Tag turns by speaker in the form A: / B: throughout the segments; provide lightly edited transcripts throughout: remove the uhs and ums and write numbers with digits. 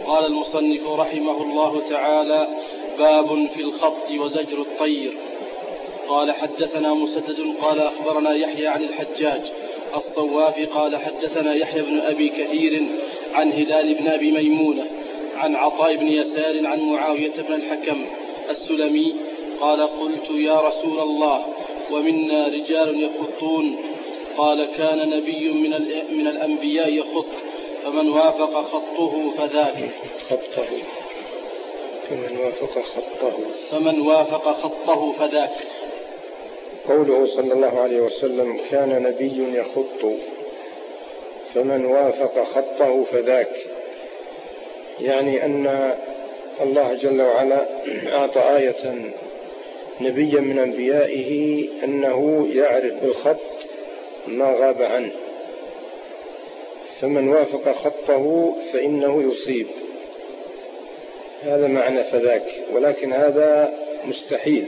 A: قال المصنف رحمه الله تعالى: باب في الخط وزجر الطير. قال حدثنا مسدد قال أخبرنا يحيى عن الحجاج الصوافي قال حدثنا يحيى بن أبي كثير عن هلال بن أبي ميمونة عن عطاء بن يسار عن معاوية بن الحكم السلمي قال: قلت يا رسول الله ومنا رجال يخطون. قال: كان نبي من الأنبياء يخط فمن وافق خطه فذاك. فمن وافق خطه فذاك.
B: قوله صلى الله عليه وسلم: كان نبي يخط فمن وافق خطه فذاك، يعني أن الله جل وعلا أعطى آية نبيا من أنبيائه أنه يعرف بالخط ما غاب عنه، فمن وافق خطه فإنه يصيب. هذا معنى فذاك، ولكن هذا مستحيل،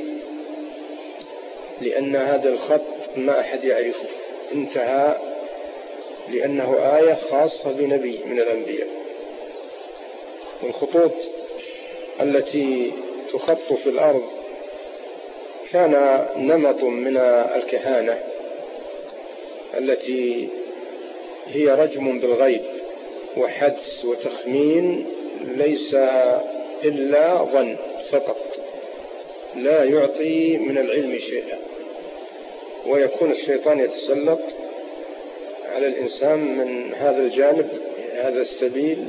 B: لأن هذا الخط ما أحد يعرفه، انتهى، لأنه آية خاصة بنبي من الأنبياء. والخطوط التي تخط في الأرض كان نمط من الكهانة التي هي رجم بالغيب وحدس وتخمين، ليس إلا ظن فقط، لا يعطي من العلم شيئا، ويكون الشيطان يتسلط على الإنسان من هذا الجانب، هذا السبيل،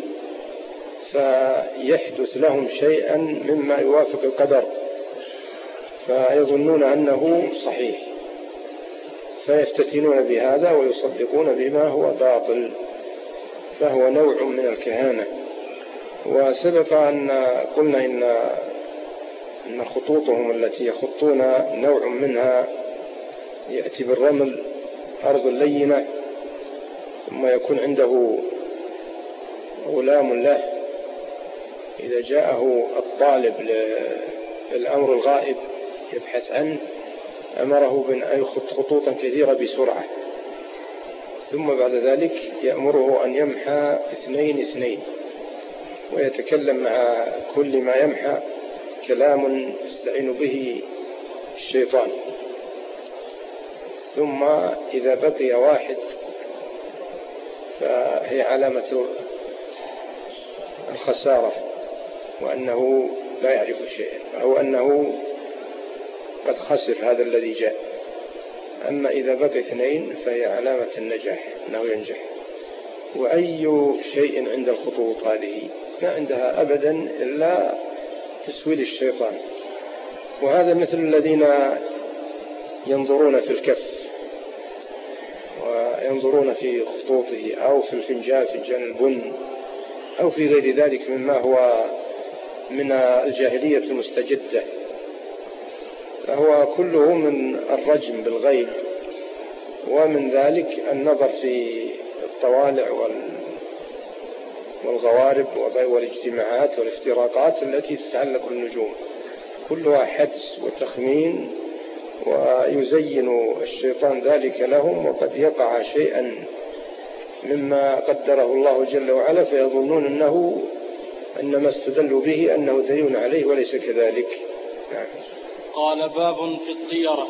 B: فيحدث لهم شيئا مما يوافق القدر، فيظنون أنه صحيح، فيفتتنون بهذا ويصدقون بما هو باطل، فهو نوع من الكهانة. وسبق أن قلنا إن خطوطهم التي يخطون نوع منها يأتي بالرمل، أرض لينة، ثم يكون عنده غلام له، إذا جاءه الطالب للأمر الغائب يبحث عنه أمره بأن يخط خطوطا كثيرة بسرعة، ثم بعد ذلك يأمره أن يمحى 2 ويتكلم مع كل ما يمحى كلام يستعين به الشيطان، ثم إذا بقي واحد فهي علامة الخسارة، وأنه لا يعرف شيئا، أو أنه قد خسر هذا الذي جاء. أما إذا بقي 2 فهي علامة النجاح، أنه ينجح. وأي شيء عند الخطوط هذه ما عندها أبدا إلا تسويل الشيطان. وهذا مثل الذين ينظرون في الكف وينظرون في خطوطه، أو في الفنجان، فنجان البن، أو في غير ذلك مما هو من الجاهلية المستجدة، فهو كله من الرجم بالغيب، ومن ذلك النظر في الطوالع والغوارب والاجتماعات والافتراقات التي تتعلق بالنجوم، كلها حدس وتخمين، ويزين الشيطان ذلك لهم، وقد يقع شيئا مما قدره الله جل وعلا، فيظنون أن ما استدلوا به أنه دليل عليه، وليس كذلك.
A: قال: باب في الطيرة.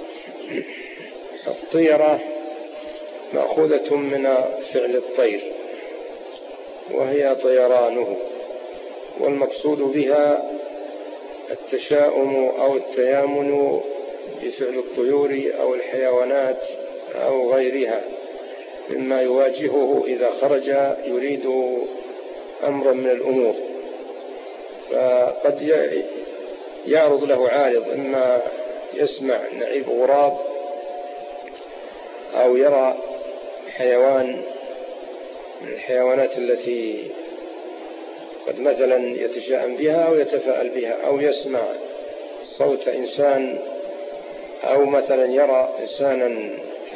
B: الطيرة مأخوذة من فعل الطير، وهي طيرانه، والمقصود بها التشاؤم أو التيامن بفعل الطيور أو الحيوانات أو غيرها مما يواجهه إذا خرج يريد أمرا من الأمور، فقد يعرض له عارض، إما يسمع نعيب غراب، أو يرى حيوان من الحيوانات التي قد مثلا يتشاءم بها أو يتفاءل بها، أو يسمع صوت إنسان، أو مثلا يرى إنسانا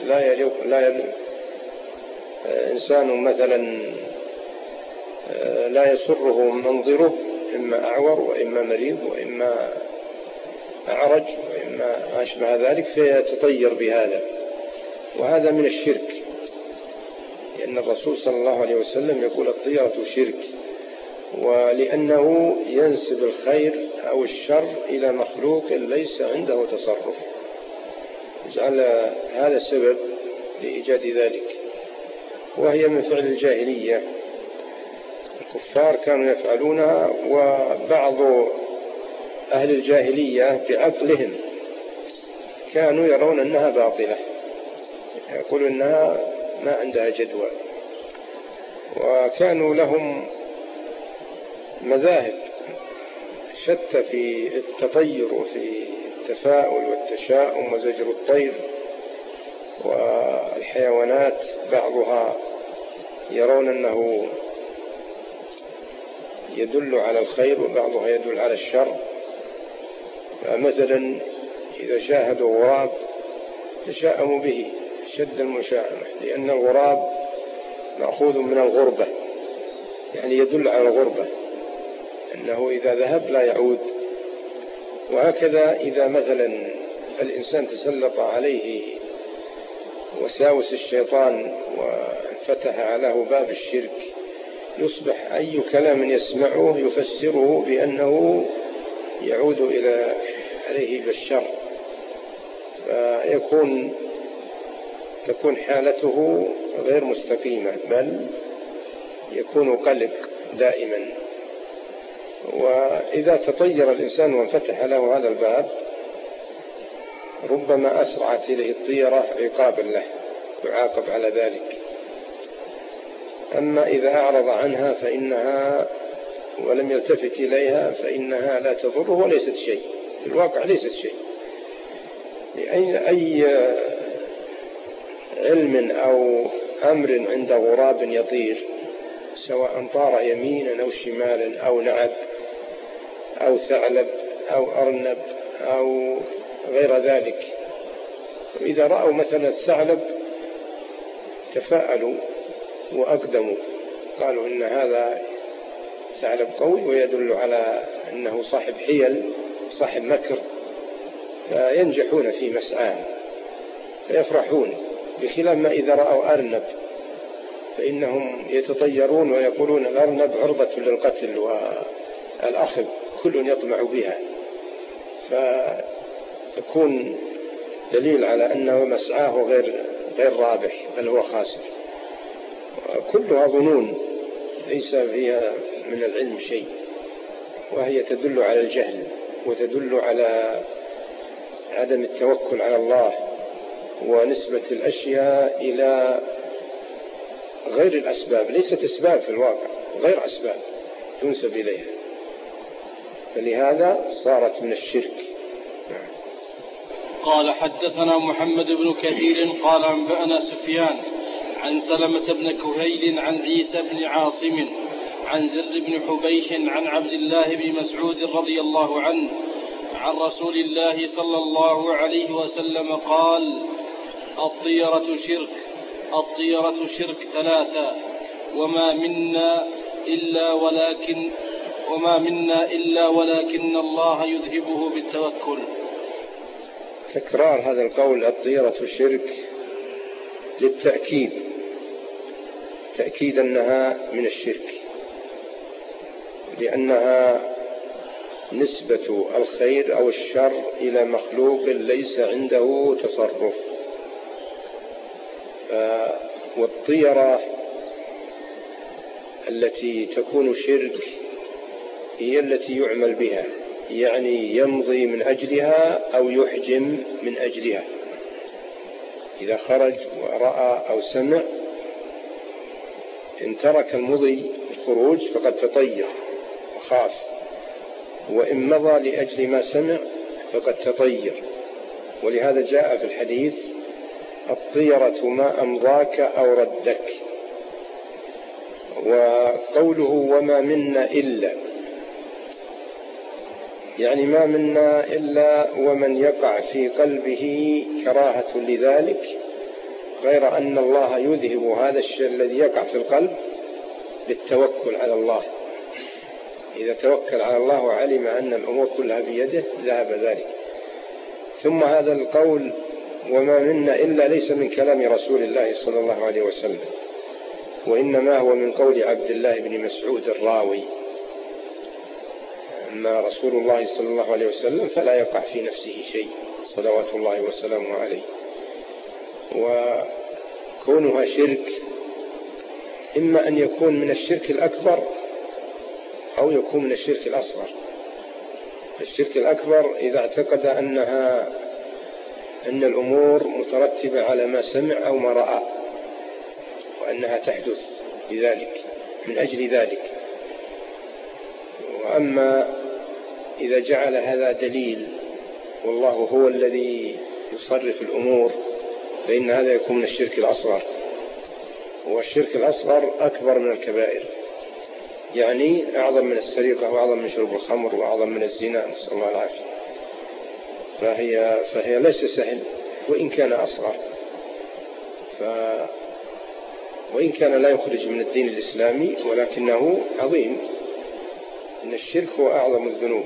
B: إنسان مثلا لا يسره منظره، إما أعور وإما مريض وإما أعرج وإما أشبه ذلك، فيتطير بهذا. وهذا من الشرك، لأن الرسول صلى الله عليه وسلم يقول: الطيرة شرك، ولأنه ينسب الخير أو الشر إلى مخلوق ليس عنده تصرف، جعل هذا سبب لإيجاد ذلك، وهي من فعل الجاهلية. الكفار كانوا يفعلونها، وبعض أهل الجاهلية بعقلهم كانوا يرون أنها باطلة، يقولون أنها ما عندها جدوى، وكانوا لهم مذاهب شتى في التطير وفي التفاؤل والتشاؤم وزجر الطير والحيوانات. بعضها يرون أنه يدل على الخير وبعضها يدل على الشر. فمثلا إذا شاهدوا غراب تشاءموا به شد المشاءمة، لأن الغراب مأخوذ من الغربة، يعني يدل على الغربة، أنه إذا ذهب لا يعود. وهكذا إذا مثلا الإنسان تسلط عليه وساوس الشيطان وفتح عليه باب الشرك، يصبح أي كلام يسمعه يفسره بأنه يعود عليه بالشر، تكون حالته غير مستقيمة، بل يكون قلق دائما. وإذا تطير الإنسان وانفتح له هذا الباب ربما أسرعت إليه الطيرة عقابا له، يعاقب على ذلك. أما إذا أعرض عنها فإنها ولم يلتفت إليها فإنها لا تضره وليست شيء، في الواقع ليست شيء. أي علم أو أمر عند غراب يطير، سواء طار يمينا أو شمالا أو نعب أو ثعلب أو أرنب أو غير ذلك، وإذا رأوا مثلا الثعلب تفاءلوا وأقدموا، قالوا إن هذا ثعلب قوي ويدل على أنه صاحب حيل صاحب مكر، فينجحون في مسعاه فيفرحون. بخلاف ما إذا رأوا أرنب فإنهم يتطيرون ويقولون الأرنب عرضة للقتل والأخذ، كل يطمع بها، فيكون دليل على أنه مسعاه غير رابح بل هو خاسر. كلها ظنون ليس فيها من العلم شيء، وهي تدل على الجهل وتدل على عدم التوكل على الله ونسبة الأشياء إلى غير الأسباب، ليست أسباب في الواقع، غير أسباب تنسب إليها، فلهذا صارت من الشرك.
A: قال حدثنا محمد بن كثير قال أنبأنا سفيان عن سلمة بن كهيل عن عيسى بن عاصم عن زر بن حبيش عن عبد الله بن مسعود رضي الله عنه عن رسول الله صلى الله عليه وسلم قال: الطيرة شرك ثلاثة، وما منا إلا ولكن الله يذهبه بالتوكل.
B: تكرار هذا القول الطيرة شرك للتأكيد، تأكيد أنها من الشرك، لأنها نسبة الخير أو الشر إلى مخلوق ليس عنده تصرف. والطيرة التي تكون شرك هي التي يعمل بها، يعني يمضي من أجلها أو يحجم من أجلها. إذا خرج ورأى أو سمع إن ترك المضي الخروج فقد تطير وخاف، وإن مضى لأجل ما سمع فقد تطير. ولهذا جاء في الحديث: الطيرة ما أمضاك أو ردك. وقوله وما منا إلا، يعني ما منا إلا ومن يقع في قلبه كراهة لذلك، غير أن الله يذهب هذا الشيء الذي يقع في القلب بالتوكل على الله. إذا توكل على الله وعلم أن الأمور كلها بيده ذهب ذلك. ثم هذا القول وما منا إلا ليس من كلام رسول الله صلى الله عليه وسلم، وإنما هو من قول عبد الله بن مسعود الراوي أما رسول الله صلى الله عليه وسلم فلا يقع في نفسه شيء صلوات الله وسلامه عليه. وكونها شرك إما أن يكون من الشرك الأكبر أو يكون من الشرك الأصغر. الشرك الأكبر إذا اعتقد أن الأمور مترتبة على ما سمع أو ما رأى وأنها تحدث لذلك من أجل ذلك. وأما إذا جعل هذا دليل والله هو الذي يصرف الأمور فإن هذا يكون من الشرك الأصغر. والشرك الأصغر أكبر من الكبائر، يعني أعظم من السرقة وأعظم من شرب الخمر وأعظم من الزنا، نسأل الله العافية. فهي ليس سهل وإن كان أصغر، وإن كان لا يخرج من الدين الإسلامي ولكنه عظيم. إن الشرك هو أعظم الذنوب.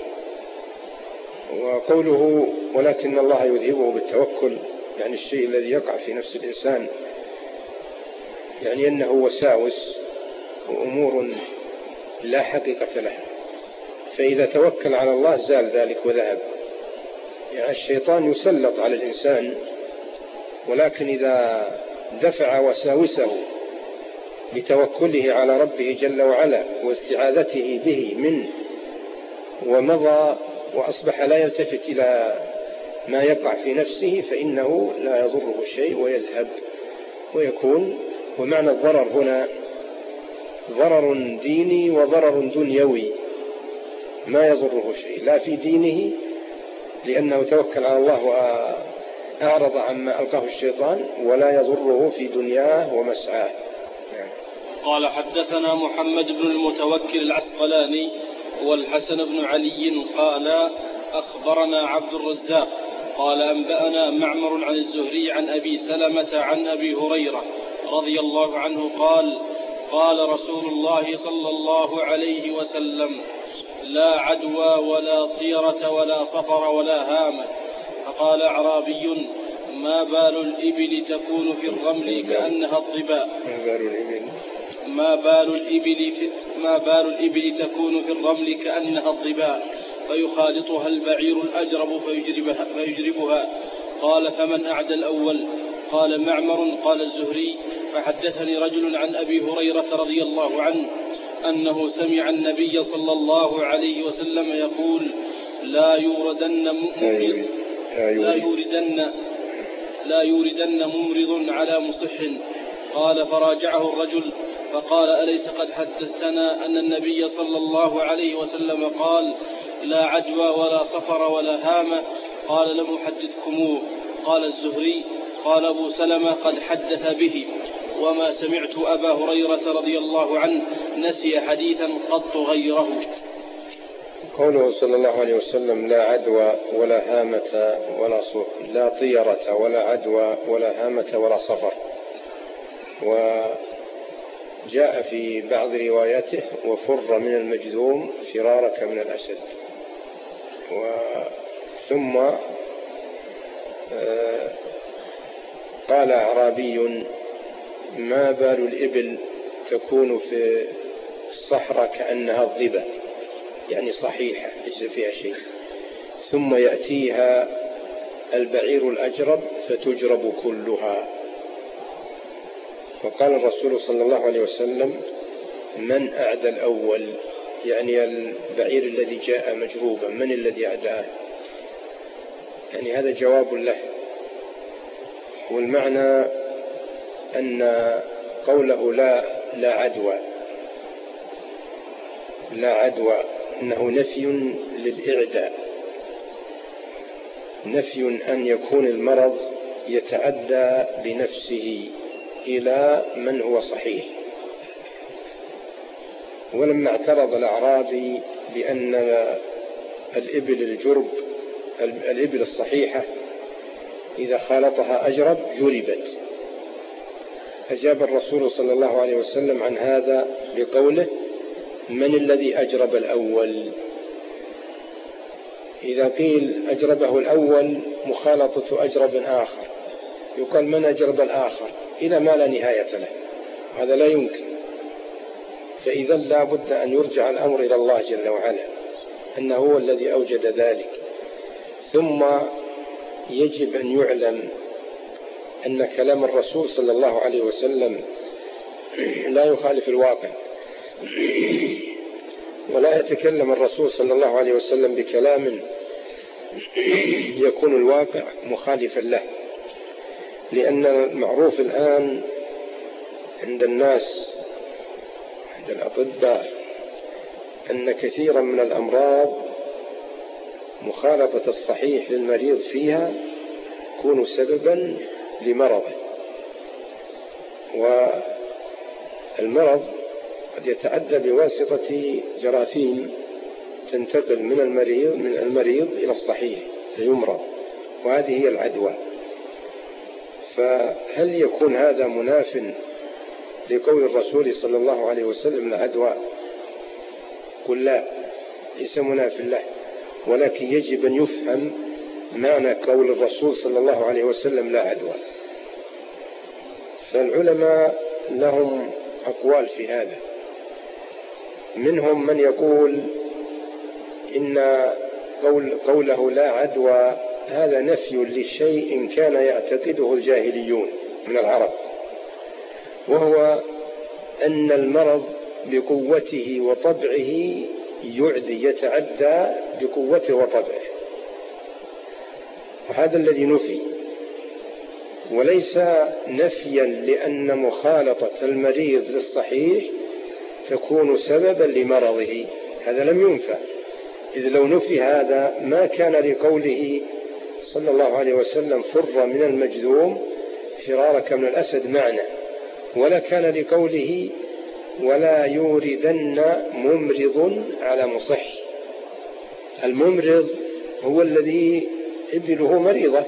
B: وقوله ولكن الله يذهبه بالتوكل، يعني الشيء الذي يقع في نفس الإنسان، يعني أنه وساوس وأمور لا حقيقة لها، فإذا توكل على الله زال ذلك وذهب. يعني الشيطان يسلط على الإنسان، ولكن إذا دفع وساوسه بتوكله على ربه جل وعلا واستعاذته به منه ومضى وأصبح لا يلتفت إلى ما يقع في نفسه فإنه لا يضره شيء ويذهب ويكون. ومعنى الضرر هنا ضرر ديني وضرر دنيوي، ما يضره شيء لا في دينه لأنه توكل على الله وأعرض عما ألقاه الشيطان، ولا يضره في دنياه ومسعاه.
A: قال حدثنا محمد بن المتوكل العسقلاني والحسن بن علي قال أخبرنا عبد الرزاق قال أنبأنا معمر عن الزهري عن أبي سلمة عن أبي هريرة رضي الله عنه قال قال رسول الله صلى الله عليه وسلم لا عدوى ولا طيرة ولا صفر ولا هامة. فقال أعرابي ما بال الإبل تكون في الرمل كأنها الظباء. ما بال الإبل تكون في الرمل كأنها الظباء فيخالطها البعير الأجرب فيجربها. قال فمن أعدى الأول؟ قال معمر. قال الزهري فحدثني رجل عن أبي هريرة رضي الله عنه أنه سمع النبي صلى الله عليه وسلم يقول لا يوردن ممرض على مصح. قال فراجعه الرجل فقال أليس قد حدثنا أن النبي صلى الله عليه وسلم قال لا عدوى ولا صفر ولا هامة؟ قال لم أحدثكموه. قال الزهري قال أبو سلمة قد حدث به وما سمعت أبا هريرة رضي الله عنه نسي حديثا قط غيره.
B: قوله صلى الله عليه وسلم لا عدوى ولا هامة ولا لا طيرة ولا عدوى ولا هامة ولا صفر. وجاء في بعض رواياته وفر من المجذوم فرارك من الأسد. ثم قال أعرابي ما بال الإبل تكون في الصحراء كأنها الظبا، يعني صحيحة ليس فيها شيء، ثم يأتيها البعير الأجرب فتجرب كلها. وقال الرسول صلى الله عليه وسلم من أعدى الأول؟ يعني البعير الذي جاء مجروبا من الذي أعداه؟ يعني هذا جواب له. والمعنى أن قوله لا عدوى إنه نفي للإعداء، نفي أن يكون المرض يتعدى بنفسه إلى من هو صحيح. ولما اعترض الأعرابي بأن الإبل الجرب الإبل الصحيحة إذا خالطها أجرب جربت، أجاب الرسول صلى الله عليه وسلم عن هذا بقوله من الذي أجرب الأول؟ إذا قيل أجربه الأول مخالطة أجرب آخر يقال من أجرب الآخر إلى ما لا نهاية له، هذا لا يمكن. فإذا لا بد أن يرجع الأمر إلى الله جل وعلا أنه هو الذي أوجد ذلك. ثم يجب أن يعلم أن كلام الرسول صلى الله عليه وسلم لا يخالف الواقع، ولا يتكلم الرسول صلى الله عليه وسلم بكلام يكون الواقع مخالفا له، لأن المعروف الآن عند الناس عند الأطباء أن كثيرا من الأمراض مخالطة الصحيح للمريض فيها يكون سببا لمرضه، والمرض قد يتعدى بواسطة جراثيم تنتقل من المريض إلى الصحيح فيمرض، وهذه هي العدوى. فهل يكون هذا مناف لقول الرسول صلى الله عليه وسلم العدوى؟ قل لا، ليس مناف له، ولكن يجب أن يفهم معنى قول الرسول صلى الله عليه وسلم لا عدوى. فالعلماء لهم أقوال في هذا، منهم من يقول إن قوله لا عدوى هذا نفي لشيء كان يعتقده الجاهليون من العرب، وهو أن المرض بقوته وطبعه يتعدى بقوته وطبعه، وهذا الذي نفي، وليس نفيا لأن مخالطة المريض للصحيح تكون سببا لمرضه، هذا لم ينفى، إذ لو نفي هذا ما كان لقوله صلى الله عليه وسلم فر من المجذوم فرارك من الأسد معنى، ولا كان لقوله ولا يوردن ممرض على مصح. الممرض هو الذي إبله مريضة،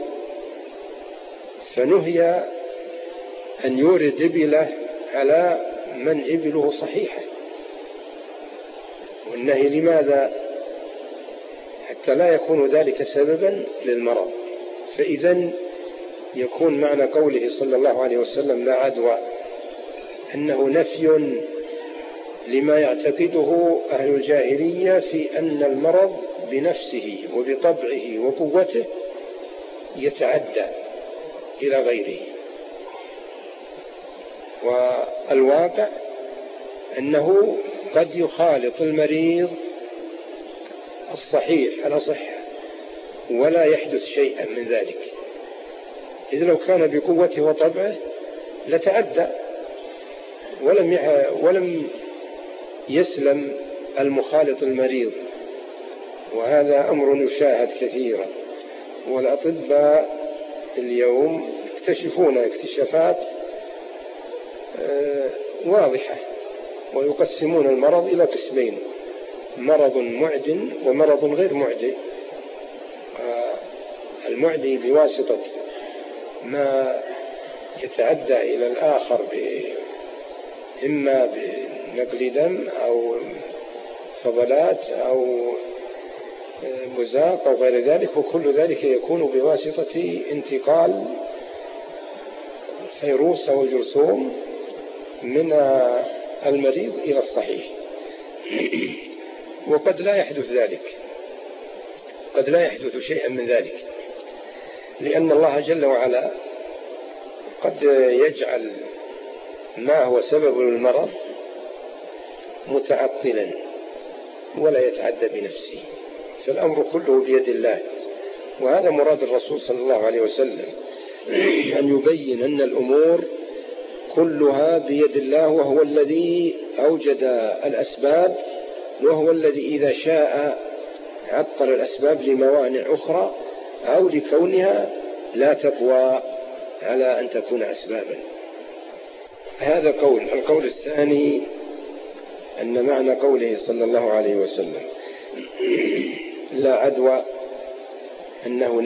B: فنهي أن يورد إبله على من إبله صحيحة. والنهي لماذا؟ حتى لا يكون ذلك سببا للمرض. فإذا يكون معنى قوله صلى الله عليه وسلم لا عدوى أنه نفي لما يعتقده أهل الجاهلية في أن المرض بنفسه وبطبعه وقوته يتعدى إلى غيره، والواقع أنه قد يخالط المريض الصحيح على صحة ولا يحدث شيئا من ذلك، إذ لو كان بقوته وطبعه لتعدى ولم يسلم المخالط المريض. وهذا أمر يشاهد كثيرا، والأطباء اليوم يكتشفون اكتشافات واضحة، ويقسمون المرض إلى قسمين: مرض معد ومرض غير معد. المعدي بواسطة ما يتعدى إلى الآخر إما بنقل دم أو فضلات أو مزاق أو غير ذلك، وكل ذلك يكون بواسطة انتقال فيروس أو جرثوم من المريض إلى الصحيح. وقد لا يحدث ذلك، قد لا يحدث شيئا من ذلك، لأن الله جل وعلا قد يجعل ما هو سبب المرض متعطلا ولا يتعدى بنفسه، فالأمر كله بيد الله. وهذا مراد الرسول صلى الله عليه وسلم، أن يبين أن الأمور كلها بيد الله، وهو الذي أوجد الأسباب، وهو الذي إذا شاء عطل الأسباب لموانع أخرى أو لكونها لا تقوى على أن تكون أسبابا. هذا قول. القول الثاني أن معنى قوله صلى الله عليه وسلم لا عدوى أنه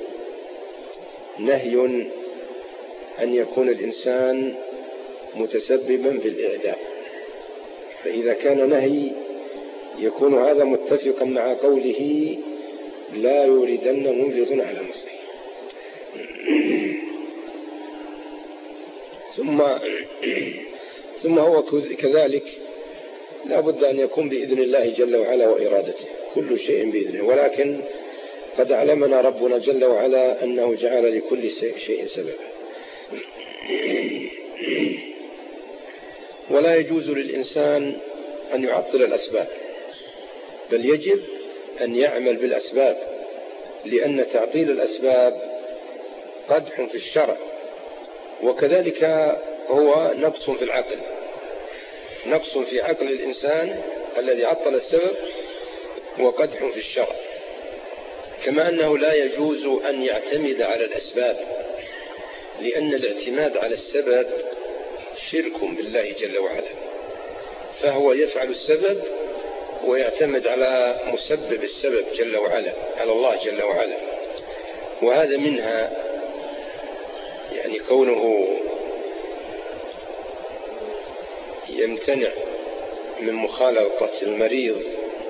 B: نهي أن يكون الإنسان متسببا بالإعداء، فإذا كان نهي يكون هذا متفقا مع قوله لا يوردن ممرض على مصح. ثم هو كذلك لا بد أن يكون بإذن الله جل وعلا وإرادته، كل شيء بإذنه، ولكن قد علمنا ربنا جل وعلا أنه جعل لكل شيء سببا. ولا يجوز للإنسان أن يعطل الأسباب، بل يجب أن يعمل بالأسباب، لأن تعطيل الأسباب قدح في الشرع، وكذلك هو نقص في العقل، نقص في عقل الإنسان الذي عطل السبب، وقدح في الشرع. كما أنه لا يجوز أن يعتمد على الأسباب، لأن الاعتماد على السبب شرك بالله جل وعلا، فهو يفعل السبب ويعتمد على مسبب السبب جل وعلا، على الله جل وعلا. وهذا منها يعني كونه يمتنع من مخالطة المريض،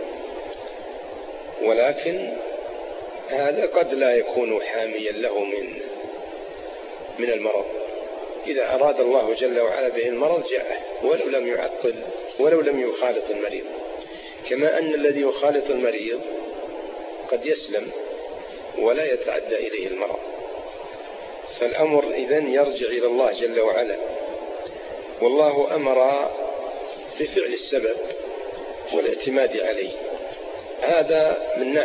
B: ولكن هذا قد لا يكون حاميا له من المرض. إذا أراد الله جل وعلا به المرض جاءه، ولو لم يعطل ولو لم يخالط المريض. كما أن الذي يخالط المريض قد يسلم ولا يتعدى إليه المرض. فالأمر إذن يرجع إلى الله جل وعلا، والله أمر بفعل السبب والاعتماد عليه. هذا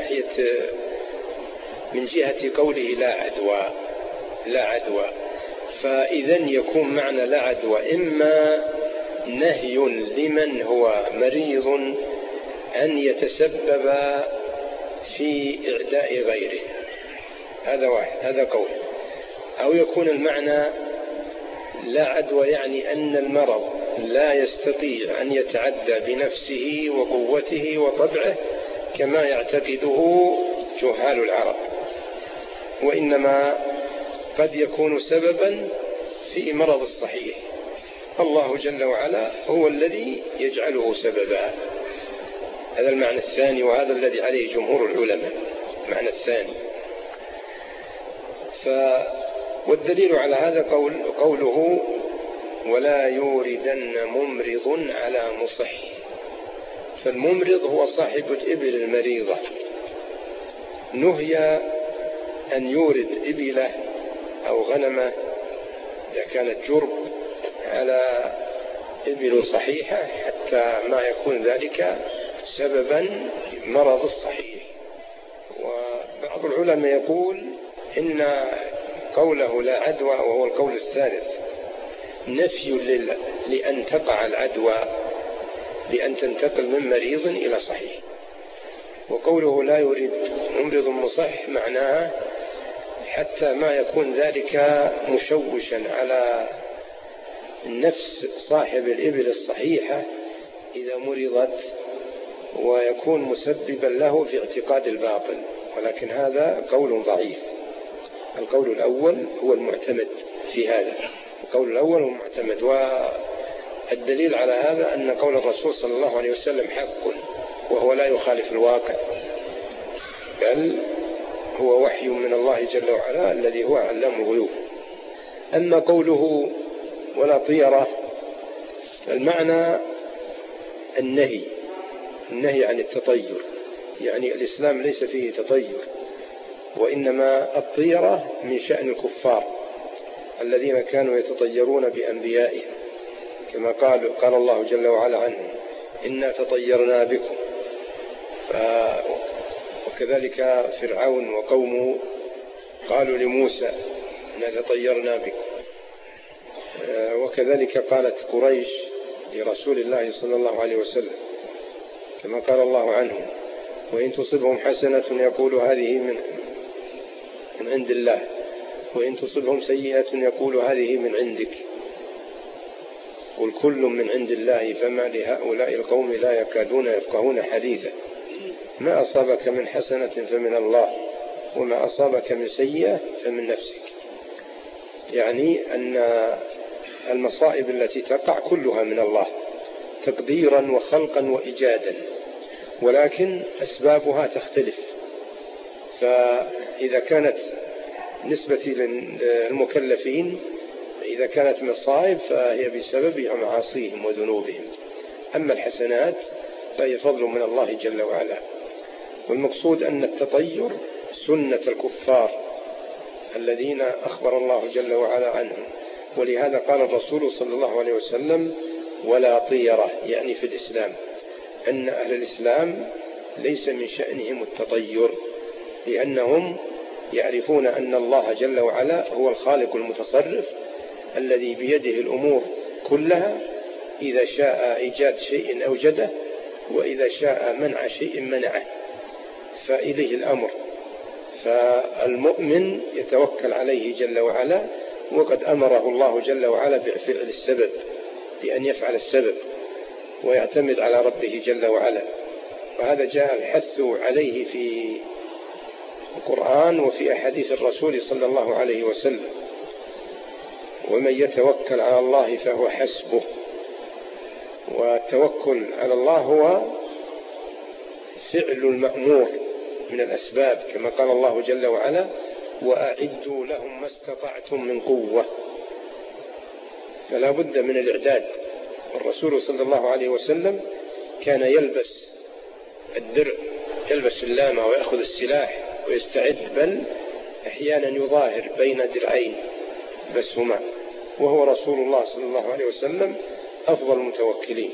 B: من جهة قوله لا عدوى. فإذن يكون معنى لا عدوى إما نهي لمن هو مريض أن يتسبب في إعداء غيره، هذا واحد، هذا قول. أو يكون المعنى لا عدوى يعني أن المرض لا يستطيع أن يتعدى بنفسه وقوته وطبعه كما يعتقده جهال العرب، وإنما قد يكون سببا في مرض الصحيح. الله جل وعلا هو الذي يجعله سببا. هذا المعنى الثاني، وهذا الذي عليه جمهور العلماء، المعنى الثاني. والدليل على هذا قوله ولا يوردن ممرض على مصح. فالممرض هو صاحب الإبل المريضة، نهي أن يورد إبله أو غنمه إذا كانت جرب على إبل صحيحة حتى ما يكون ذلك سببا مرض الصحيح. وبعض العلماء يقول إن قوله لا عدوى، وهو القول الثالث، نفي لأن تقع العدوى بأن تنتقل من مريض إلى صحيح. وقوله لا يريد ممرض مصح معناه حتى ما يكون ذلك مشوشا على النفس صاحب الإبل الصحيحة إذا مرضت، ويكون مسببا له في اعتقاد الباطل. ولكن هذا قول ضعيف. القول الأول هو المعتمد في هذا، القول الأول هو المعتمد. والدليل على هذا أن قول الرسول صلى الله عليه وسلم حق، وهو لا يخالف الواقع، بل هو وحي من الله جل وعلا الذي هو علام الغيوب. أما قوله ولا طيرة، المعنى النهي عن التطير، يعني الإسلام ليس فيه تطير، وإنما الطيرة من شأن الكفار الذين كانوا يتطيرون بأنبيائهم، كما قال الله جل وعلا عنهم إنا تطيرنا بكم. وكذلك فرعون وقومه قالوا لموسى إنا تطيرنا بكم. وكذلك قالت قريش لرسول الله صلى الله عليه وسلم كما قال الله عنهم وإن تصبهم حسنة يقول هذه من عند الله، وإن تصبهم سيئة يقول هذه من عندك، قل كل من عند الله فما لهؤلاء القوم لا يكادون يفقهون حديثا، ما أصابك من حسنة فمن الله وما أصابك من سيئة فمن نفسك. يعني أن المصائب التي تقع كلها من الله تقديرا وخلقا وإيجادا، ولكن أسبابها تختلف. فإذا كانت نسبة للمكلفين إذا كانت مصائب فهي بسبب معاصيهم وذنوبهم، أما الحسنات فهي فضل من الله جل وعلا. والمقصود أن التطير سنة الكفار الذين أخبر الله جل وعلا عنهم، ولهذا قال الرسول صلى الله عليه وسلم ولا طيرة، يعني في الإسلام أن أهل الإسلام ليس من شأنهم التطير، لأنهم يعرفون أن الله جل وعلا هو الخالق المتصرف الذي بيده الأمور كلها، إذا شاء إيجاد شيء أوجده، وإذا شاء منع شيء منعه، فإليه الأمر. فالمؤمن يتوكل عليه جل وعلا، وقد أمره الله جل وعلا بفعل السبب، بأن يفعل السبب ويعتمد على ربه جل وعلا. وهذا جاء الحث عليه في القرآن وفي أحاديث الرسول صلى الله عليه وسلم: ومن يتوكل على الله فهو حسبه. والتوكل على الله هو فعل المأمور من الأسباب، كما قال الله جل وعلا: وأعدوا لهم ما استطعتم من قوة. فلا بد من الإعداد. الرسول صلى الله عليه وسلم كان يلبس الدرع، يلبس اللامة ويأخذ السلاح ويستعد، بل أحيانا يظاهر بين درعين بس هما، وهو رسول الله صلى الله عليه وسلم أفضل المتوكلين.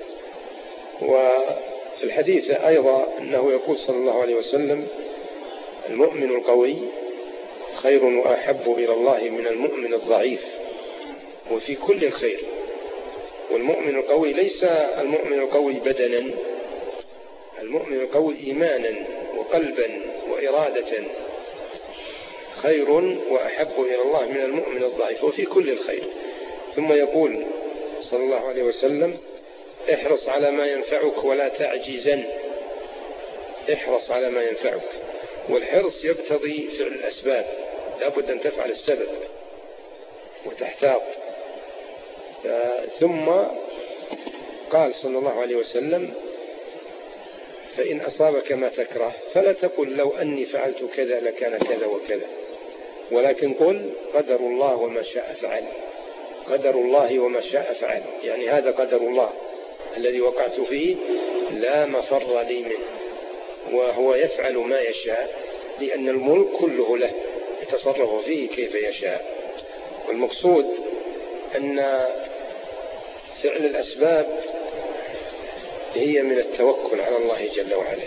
B: وفي الحديث أيضا أنه يقول صلى الله عليه وسلم: المؤمن القوي خير وأحب إلى الله من المؤمن الضعيف، وفي كل الخير. والمؤمن القوي ليس المؤمن القوي بدنا، المؤمن القوي إيمانا وقلبا وإرادة، خير وأحب إلى الله من المؤمن الضعيف، وفي كل الخير. ثم يقول صلى الله عليه وسلم: احرص على ما ينفعك ولا تعجزن. احرص على ما ينفعك، والحرص يقتضي فعل الأسباب، لا بد أن تفعل السبب وتحتاط. ثم قال صلى الله عليه وسلم: فإن أصابك ما تكره فلا تقل لو أني فعلت كذا لكان كذا وكذا، ولكن قل قدر الله وما شاء فعل. قدر الله وما شاء فعل، يعني هذا قدر الله الذي وقعت فيه لا مفر لي منه، وهو يفعل ما يشاء، لأن الملك كله له يتصرف فيه كيف يشاء. والمقصود أن فعل الأسباب هي من التوكل على الله جل وعلا.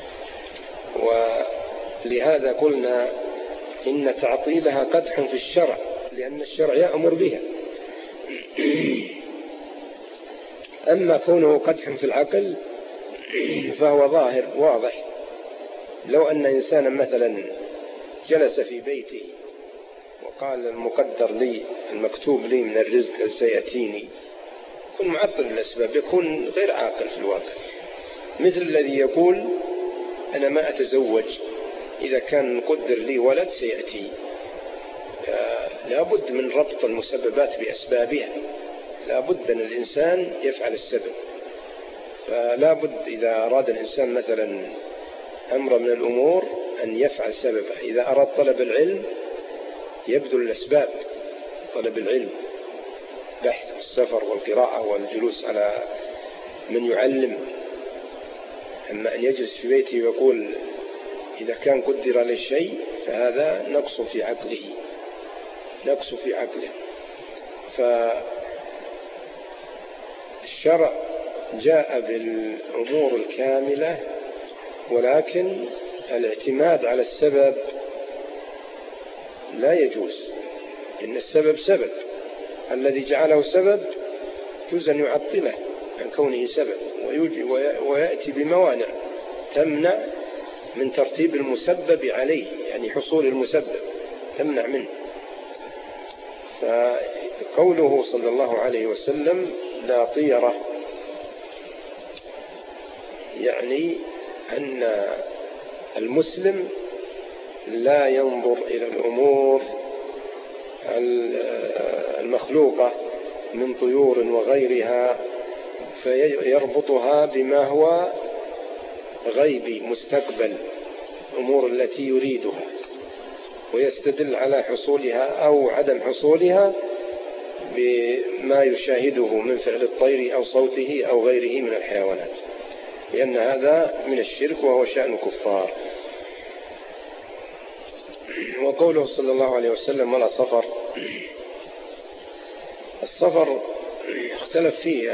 B: ولهذا قلنا إن تعطيلها قدح في الشرع، لأن الشرع يأمر بها. أما كونه قدح في العقل فهو ظاهر واضح. لو أن إنسانا مثلا جلس في بيته وقال: المقدر لي، المكتوب لي من الرزق سيأتيني، يكون معطل الأسباب، يكون غير عاقل في الواقع. مثل الذي يقول: أنا ما أتزوج، إذا كان قدر لي ولد سيأتي. لا بد من ربط المسببات بأسبابها، لا بد أن الإنسان يفعل السبب. فلا بد إذا أراد الإنسان مثلا أمر من الأمور أن يفعل سببه. إذا أراد طلب العلم يبذل الأسباب، طلب العلم، بحث والسفر والقراءة والجلوس على من يعلم. أما أن يجلس في بيته ويقول إذا كان قدر للشيء فهذا نقص في عقله، نقص في عقله. فالشرع جاء بالأمور الكاملة، ولكن الاعتماد على السبب لا يجوز، إن السبب سبب، الذي جعله سبب يجوز أن يعطله عن كونه سبب، ويأتي بموانع تمنع من ترتيب المسبب عليه، يعني حصول المسبب تمنع منه. فقوله صلى الله عليه وسلم: لا طيرة، يعني أن المسلم لا ينظر إلى الأمور المخلوقة من طيور وغيرها فيربطها بما هو غيبي مستقبل، الأمور التي يريدها، ويستدل على حصولها أو عدم حصولها بما يشاهده من فعل الطير أو صوته أو غيره من الحيوانات، لأن هذا من الشرك وهو شأن كفار. وقوله صلى الله عليه وسلم ولا صفر، الصفر اختلف فيه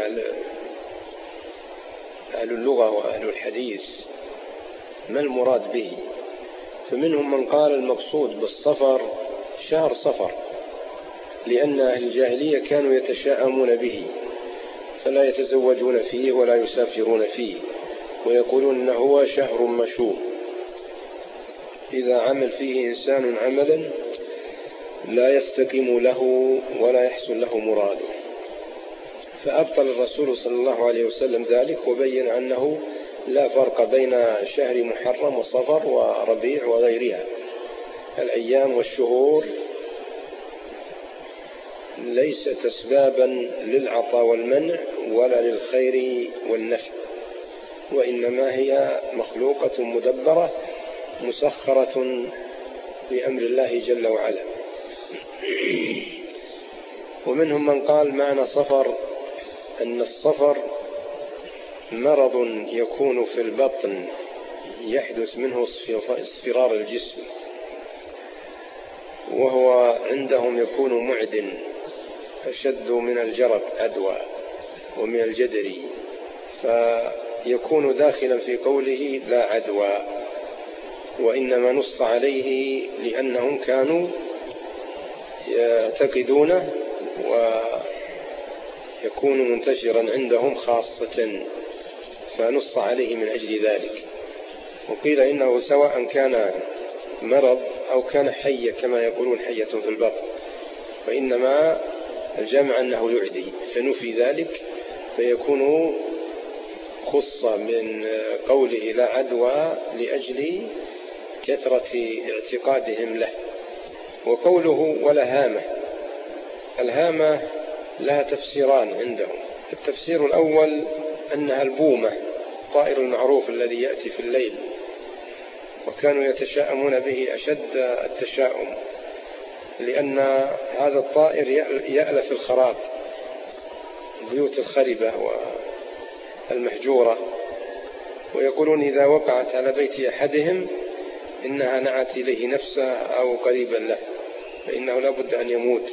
B: أهل اللغة وأهل الحديث ما المراد به، فمنهم من قال المقصود بالصفر شهر صفر، لأن أهل الجاهلية كانوا يتشاءمون به فلا يتزوجون فيه ولا يسافرون فيه، ويقولون إنه هو شهر مشهور إذا عمل فيه إنسان عملا لا يستقيم له ولا يحصل له مراده. فأبطل الرسول صلى الله عليه وسلم ذلك وبين أنه لا فرق بين شهر محرم وصفر وربيع وغيرها. الأيام والشهور ليست أسبابا للعطاء والمنع ولا للخير والنفع، وإنما هي مخلوقة مدبرة مسخرة بأمر الله جل وعلا. ومنهم من قال معنى صفر أن الصفر مرض يكون في البطن يحدث منه اصفرار الجسم، وهو عندهم يكون معدن أشد من الجرب عدوى ومن الجدري، فيكون داخلا في قوله لا عدوى، وإنما نص عليه لأنهم كانوا يعتقدونه ويكون منتشرا عندهم خاصة، فنص عليه من أجل ذلك. وقيل إنه سواء كان مرض أو كان حية كما يقولون حية في البطن، وإنما الجمع أنه يعدي، فنفي ذلك فيكون خص من قوله لا عدوى لأجل كثرة اعتقادهم له. وقوله ولا هامة، الهامة لها تفسيران عندهم. التفسير الأول أنها البومة، الطائر المعروف الذي يأتي في الليل، وكانوا يتشاءمون به أشد التشاؤم، لأن هذا الطائر يألف الخراب، البيوت الخربة والمهجورة، ويقولون إذا وقعت على بيت أحدهم إنها نعت إليه نفسه أو قريبا له، فإنه لا بد أن يموت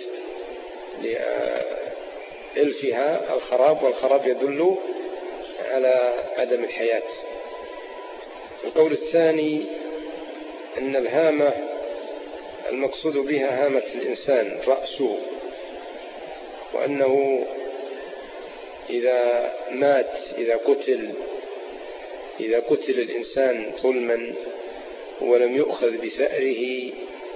B: لإلفها الخراب، والخراب يدل على عدم الحياة. القول الثاني أن الهامة المقصود بها هامة الإنسان رأسه، وأنه إذا مات إذا قتل الإنسان ظلما ولم يؤخذ بثأره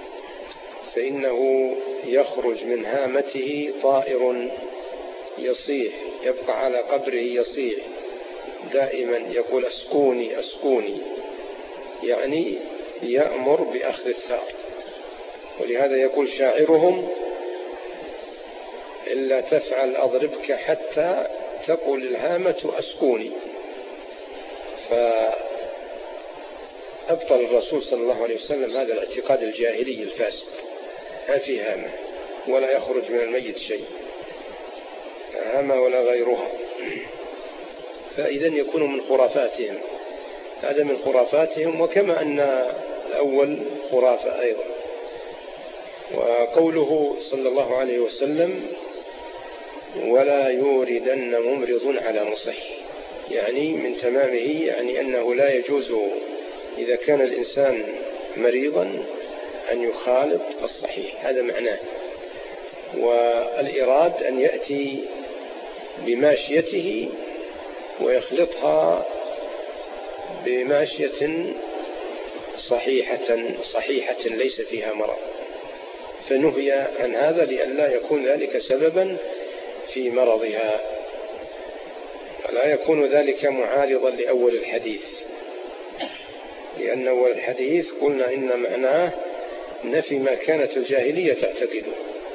B: فإنه يخرج من هامته طائر يصيح، يبقى على قبره يصيح دائما يقول أسقوني أسقوني، يعني يأمر بأخذ الثار. ولهذا يقول شاعرهم إلا تفعل أضربك حتى تقول الهامة أسقوني. فأبطل الرسول صلى الله عليه وسلم هذا الاعتقاد الجاهلي الفاسد، ما في هامة ولا يخرج من الميت شيء، هامة ولا غيرها، فإذا يكون من خرافاتهم، هذا من خرافاتهم، وكما أن الأول خرافة أيضا. وقوله صلى الله عليه وسلم ولا يوردن ممرض على مصح، يعني من تمامه، يعني أنه لا يجوز إذا كان الإنسان مريضا أن يخالط الصحيح، هذا معناه. والإراد أن يأتي بماشيته ويخلطها بماشية صحيحة ليس فيها مرض، فنهي عن هذا لئلا يكون ذلك سببا في مرضها، ولا يكون ذلك معارضا لأول الحديث، لأن أول الحديث قلنا إن معناه نفي ما كانت الجاهلية تعتقده.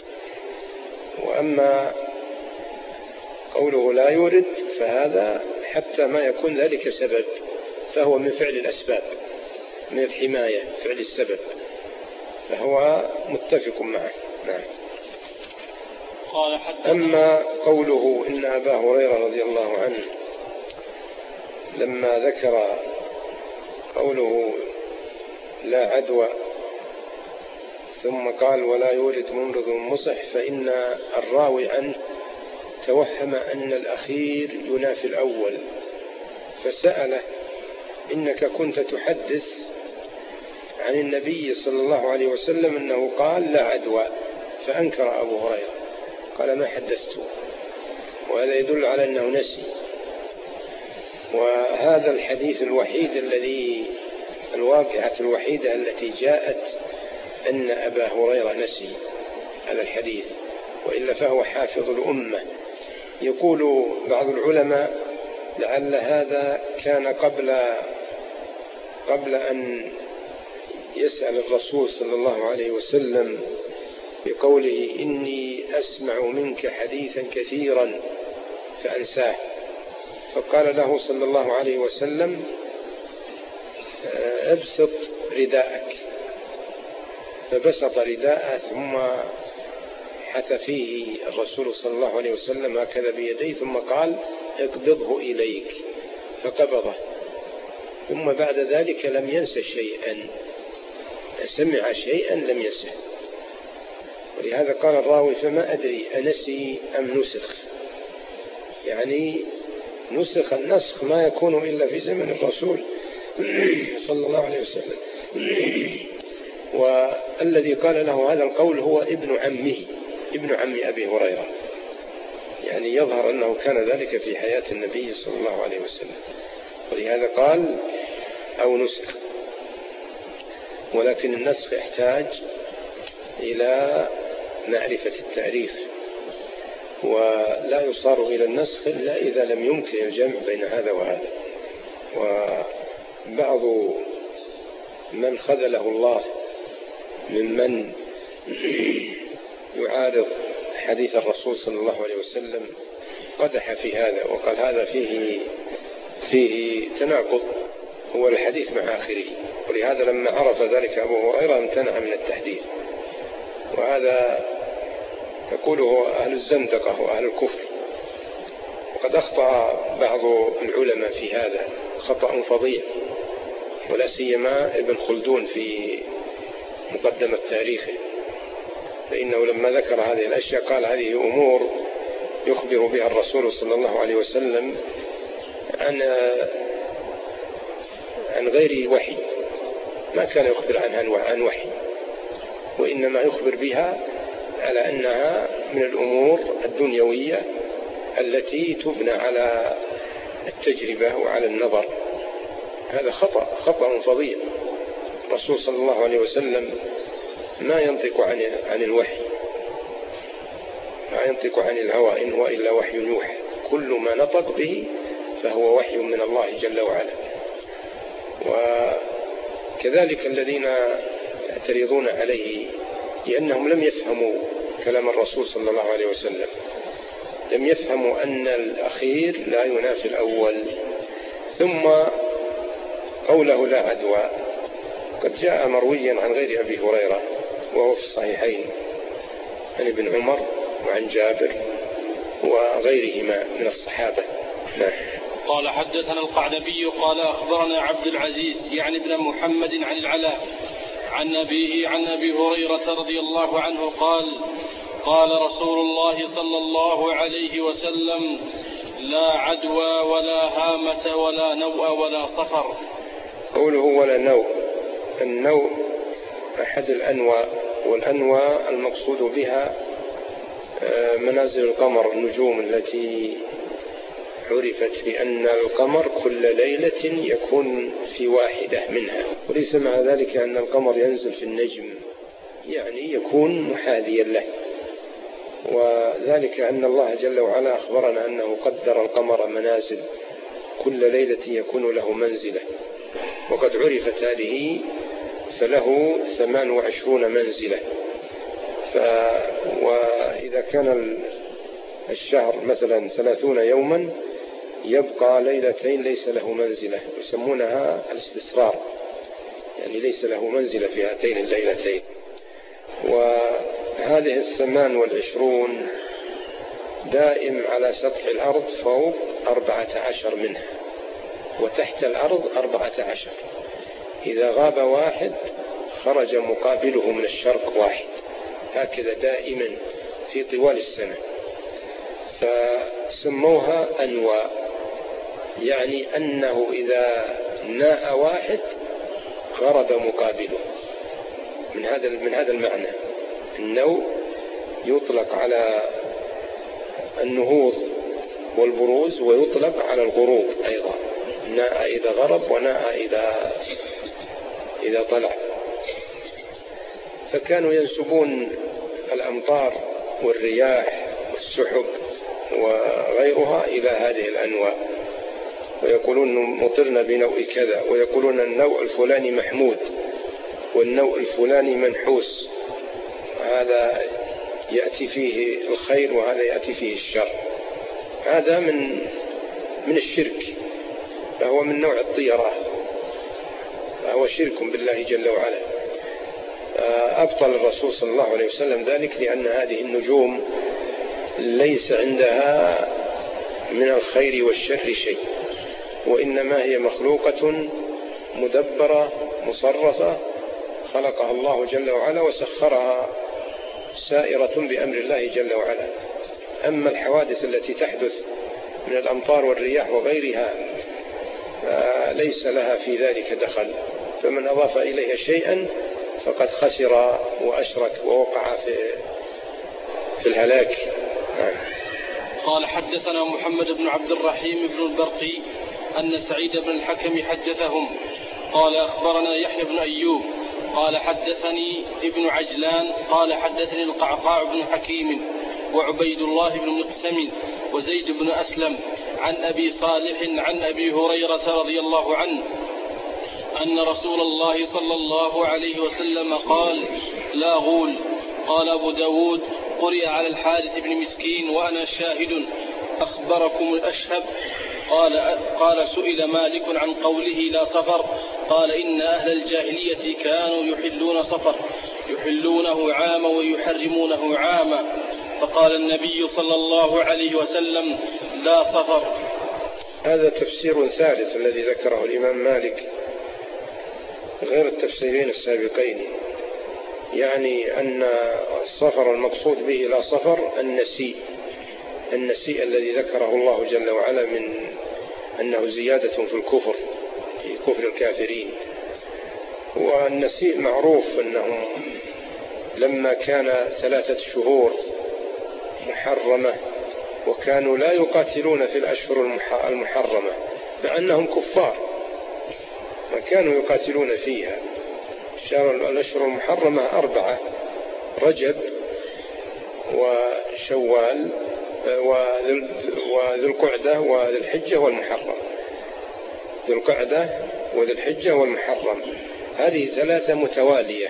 B: وأما قوله لا يورد فهذا حتى ما يكون ذلك سبب، فهو من فعل الأسباب، من الحماية، فعل السبب، فهو متفق معه. نعم. أما قوله إن أبا هريرة رضي الله عنه لما ذكر قوله لا عدوى ثم قال ولا يولد ممرض مصح، فإن الراوي عنه توهم أن الأخير ينافي الأول، فسأله إنك كنت تحدث عن النبي صلى الله عليه وسلم أنه قال لا عدوى، فأنكر أبو هريرة قال ما حدثته، وهذا يدل على أنه نسي. وهذا الحديث الوحيد الواقعة الوحيدة التي جاءت أن أبا هريرة نسي هذا الحديث، وإلا فهو حافظ الأمة. يقول بعض العلماء لعل هذا كان قبل أن يسأل الرسول صلى الله عليه وسلم بقوله إني أسمع منك حديثا كثيرا فأنساه، فقال له صلى الله عليه وسلم ابسط رداءك، فبسط رداءه ثم حث فيه الرسول صلى الله عليه وسلم هكذا بيديه ثم قال اقبضه إليك، فقبضه، ثم بعد ذلك لم ينس شيئا، سمع شيئا لم ينسه. ولهذا قال الراوي فما أدري أنسي أم نسخ، يعني نسخ. النسخ ما يكون إلا في زمن الرسول صلى الله عليه وسلم. والذي قال له هذا القول هو ابن عم أبي هريرة، يعني يظهر أنه كان ذلك في حياة النبي صلى الله عليه وسلم، ولهذا قال أو نسخ. ولكن النسخ يحتاج إلى معرفة التاريخ، ولا يصار إلى النسخ إلا إذا لم يمكن الجمع بين هذا وهذا. وبعض من خذله الله ممن يعارض حديث الرسول صلى الله عليه وسلم قدح في هذا وقال هذا فيه تناقض، هو الحديث مع آخره. ولهذا لما عرف ذلك أبو هريرة امتنع من التحديث، وهذا يقوله أهل الزندقة وأهل الكفر. وقد أخطأ بعض العلماء في هذا خطأ فظيع، ولا سيما ابن خلدون في مقدمة تاريخه، فإنه لما ذكر هذه الأشياء قال هذه أمور يخبر بها الرسول صلى الله عليه وسلم عن غير وحي، ما كان يخبر عنها عن وحي، وإنما يخبر بها على أنها من الأمور الدنيوية التي تبنى على التجربة وعلى النظر. هذا خطأ فظيع. الرسول صلى الله عليه وسلم ما ينطق عن الوحي، ما ينطق عن الهوى، إن هو إلا وحي يوحى، كل ما نطق به فهو وحي من الله جل وعلا. وكذلك الذين يعترضون عليه لأنهم لم يفهموا كلام الرسول صلى الله عليه وسلم، لم يفهموا أن الأخير لا ينافي الأول. ثم قوله لا عدوى قد جاء مرويا عن غير أبي هريرة وهو في الصحيحين عن ابن عمر وعن جابر وغيرهما من الصحابة.
A: قال حدثنا القعنبي قال أخبرنا عبد العزيز يعني ابن محمد عن العلاء عن أبيه عن أبي هريرة رضي الله عنه قال قال رسول الله صلى الله عليه وسلم لا عدوى ولا هامة ولا نوء ولا صفر.
B: قوله ولا نوء، النوء أحد الأنواء، والأنواء المقصود بها منازل القمر، النجوم التي عرفت بأن القمر كل ليلة يكون في واحدة منها، وليس مع ذلك أن القمر ينزل في النجم، يعني يكون محاذيا له. وذلك أن الله جل وعلا أخبرنا أنه قدر القمر منازل، كل ليلة يكون له منزلة، وقد عرفت هذه فله 28 منزلة. وإذا كان الشهر مثلا 30 يوما يبقى ليلتين ليس له منزلة، يسمونها الاستسرار، يعني ليس له منزلة في هاتين الليلتين. وهذه 28 دائم على سطح الأرض فوق 14 منها، وتحت الأرض 14. إذا غاب واحد خرج مقابله من الشرق واحد، هكذا دائما في طوال السنة. فسموها أنواء، يعني أنه إذا ناء واحد غرب مقابله. من هذا المعنى النوء يطلق على النهوض والبروز، ويطلق على الغروب أيضا، ناء إذا غرب وناء إذا طلع. فكانوا ينسبون الأمطار والرياح والسحب وغيرها إلى هذه الأنواع، ويقولون مطرنا بنوء كذا، ويقولون النوء الفلاني محمود والنوء الفلاني منحوس، هذا يأتي فيه الخير وهذا يأتي فيه الشر. هذا من الشرك، فهو من نوع الطيرة، فهو شرك بالله جل وعلا. أبطل الرسول صلى الله عليه وسلم ذلك، لأن هذه النجوم ليس عندها من الخير والشر شيء، وإنما هي مخلوقة مدبرة مصرفة، خلقها الله جل وعلا وسخرها سائرة بأمر الله جل وعلا. أما الحوادث التي تحدث من الأمطار والرياح وغيرها فليس لها في ذلك دخل، فمن أضاف إليها شيئا فقد خسر وأشرك ووقع في الهلاك.
A: قال حدثنا محمد بن عبد الرحيم بن البرقي أن سعيد بن الحكم حدثهم قال أخبرنا يحيى بن أيوب قال حدثني ابن عجلان قال حدثني القعقاع بن حكيم وعبيد الله بن مقسم وزيد بن أسلم عن أبي صالح عن أبي هريرة رضي الله عنه أن رسول الله صلى الله عليه وسلم قال لا غول. قال أبو داود قرئ على الحارث بن مسكين وأنا شاهد. أخبركم الأشهب قال سئل مالك عن قوله لا صفر، قال إن أهل الجاهلية كانوا يحلون صفر، يحلونه عاما ويحرمونه عاما، فقال النبي صلى الله عليه وسلم لا صفر.
B: هذا تفسير ثالث الذي ذكره الإمام مالك غير التفسيرين السابقين، يعني أن الصفر المقصود به لا صفر النسيء الذي ذكره الله جل وعلا من أنه زيادة في الكفر، في كفر الكافرين. والنسيء معروف أنهم لما كان 3 شهور محرمة وكانوا لا يقاتلون في الأشهر المحرمة مع أنهم كفار، ما كانوا يقاتلون فيها. الأشهر المحرمة 4: رجب وشوال وذو القعدة وذو الحجة والمحرم. ذو القعدة وذو الحجة والمحرم، هذه 3 متوالية،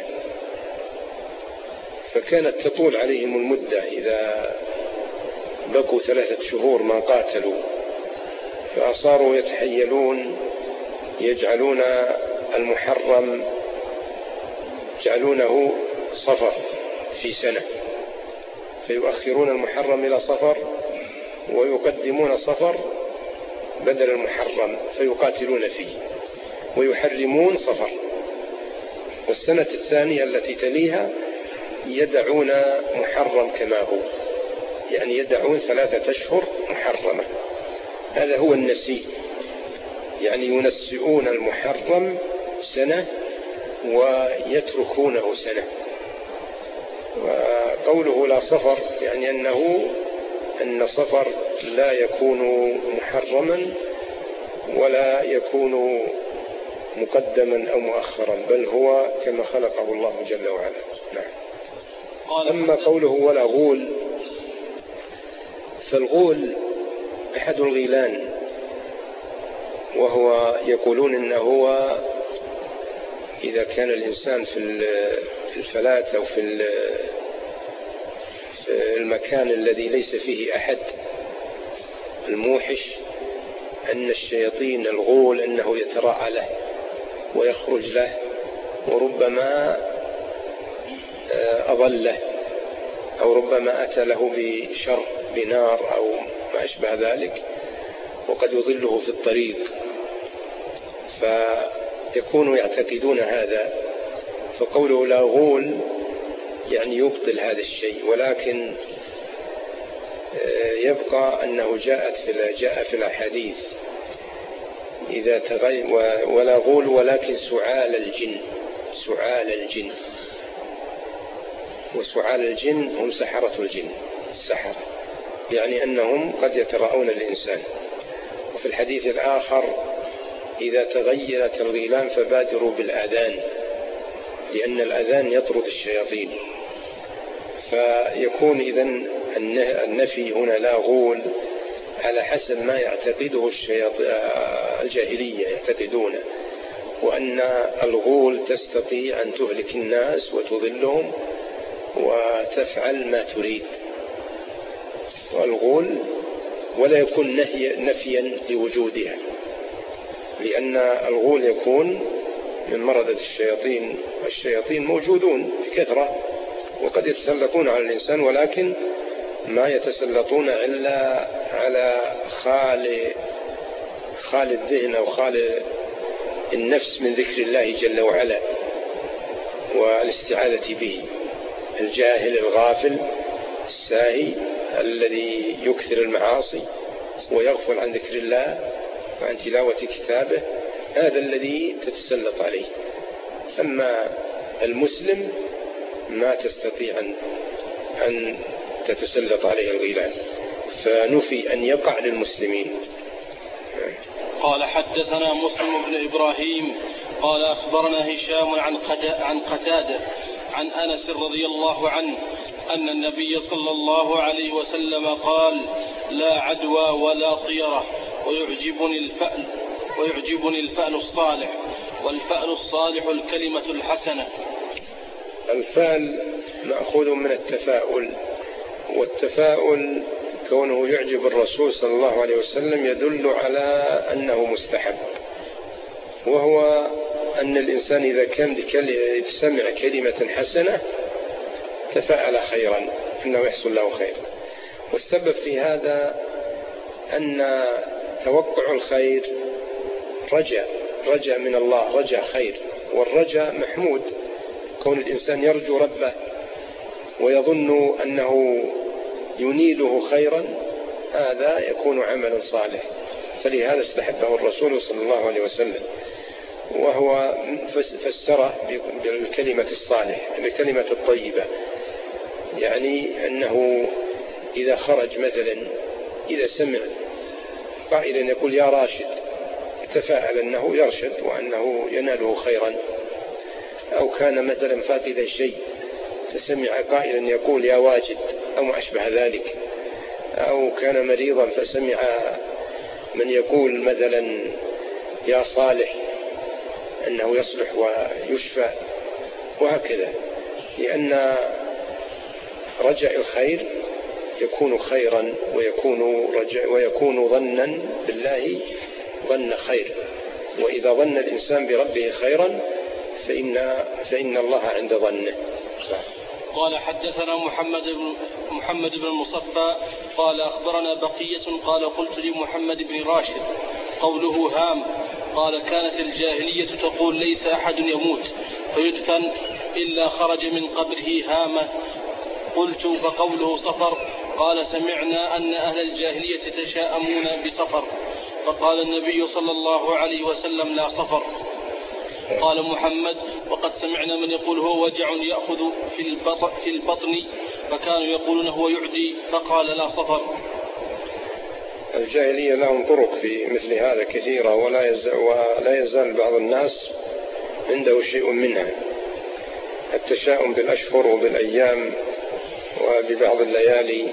B: فكانت تطول عليهم المدة إذا بقوا 3 شهور ما قاتلوا، فأصاروا يتحيلون يجعلون المحرم يجعلونه صفر في سنة، فيؤخرون المحرم إلى صفر ويقدمون صفر بدل المحرم فيقاتلون فيه، ويحرمون صفر. والسنة الثانية التي تليها يدعون محرم كما هو، يعني يدعون 3 أشهر محرمة. هذا هو النسيء، يعني ينسئون المحرم سنة ويتركونه سنة. وقوله لا صفر يعني أن صفر لا يكون محرما ولا يكون مقدما أو مؤخرا، بل هو كما خلقه الله جل وعلا. نعم. أما قوله ولا غول، فالغول أحد الغيلان، وهو يقولون إنه هو إذا كان الإنسان في الفلاة أو في المكان الذي ليس فيه أحد، الموحش، أن الشياطين الغول أنه يتراءى له ويخرج له، وربما أضله أو ربما أتى له بشر بنار أو ما أشبه ذلك، وقد يظله في الطريق، فيكونوا يعتقدون هذا، فقوله لا غول يعني يبطل هذا الشيء، ولكن يبقى أنه جاء في الأحاديث إذا تغير ولا غول ولكن سعال الجن، وسعال الجن هم سحرة الجن، السحرة، يعني أنهم قد يتراءون الإنسان. وفي الحديث الآخر إذا تغيرت الغيلان فبادروا بالآذان، لأن الآذان يطرد الشياطين. فيكون إذن النفي هنا لا غول على حسب ما يعتقده الجاهلية يعتقدون، وأن الغول تستطيع أن تهلك الناس وتضلهم وتفعل ما تريد. والغول ولا يكون نفيا لوجودها، لأن الغول يكون من مردة الشياطين، والشياطين موجودون بكثرة وقد يتسلطون على الإنسان، ولكن ما يتسلطون إلا على خالي الذهن أو خالي النفس من ذكر الله جل وعلا والاستعاذة به. الجاهل الغافل الساهي الذي يكثر المعاصي ويغفل عن ذكر الله وعن تلاوة كتابه، هذا الذي تتسلط عليه. أما المسلم ما تستطيع أن تتسلط عليه الغيلان، فنفي أن يقع للمسلمين.
A: قال حدثنا مسلم بن إبراهيم قال أخبرنا هشام عن قتادة عن أنس رضي الله عنه أن النبي صلى الله عليه وسلم قال لا عدوى ولا طيرة ويعجبني الفأل الصالح، والفأل الصالح الكلمة الحسنة.
B: الفأل مأخوذ من التفاؤل، والتفاؤل كونه يعجب الرسول صلى الله عليه وسلم يدل على أنه مستحب، وهو أن الإنسان إذا كان سمع كلمة حسنة تفاءل خيرا أنه يحصل له خير. والسبب في هذا أن توقع الخير رجاء من الله، رجاء خير، والرجاء محمود. كون الإنسان يرجو ربه ويظن أنه ينيله خيرا هذا يكون عملا صالح، فلهذا استحبه الرسول صلى الله عليه وسلم، وهو فسره بالكلمة الصالح، بالكلمة الطيبة، يعني أنه إذا خرج مثلا إذا سمع قائلا يقول يا راشد تفاءل أنه يرشد وأنه يناله خيرا، أو كان مثلا فاقدا شيء فسمع قائلا يقول يا واجد أو ما أشبه ذلك، أو كان مريضا فسمع من يقول مثلا يا صالح أنه يصلح ويشفى، وهكذا، لأن رجاء الخير يكون خيرا ويكون ظنا بالله ظن خير، وإذا ظن الإنسان بربه خيرا فإن الله عند ظنه.
A: قال حدثنا محمد بن المصفى قال أخبرنا بقية قال قلت لمحمد بن راشد قوله هام قال كانت الجاهلية تقول ليس أحد يموت فيدفن إلا خرج من قبره هامة. قلت فقوله صفر قال سمعنا أن أهل الجاهلية يتشاءمون بصفر، فقال النبي صلى الله عليه وسلم لا صفر. قال محمد وقد سمعنا من يقول هو وجع يأخذ في البطن فكانوا يقولون هو يعدي، فقال لا صفر.
B: الجاهلية لهم طرق في مثل هذا كثيرة، ولا يزال بعض الناس عنده شيء منها، التشاؤم بالأشهر وبالأيام وببعض الليالي.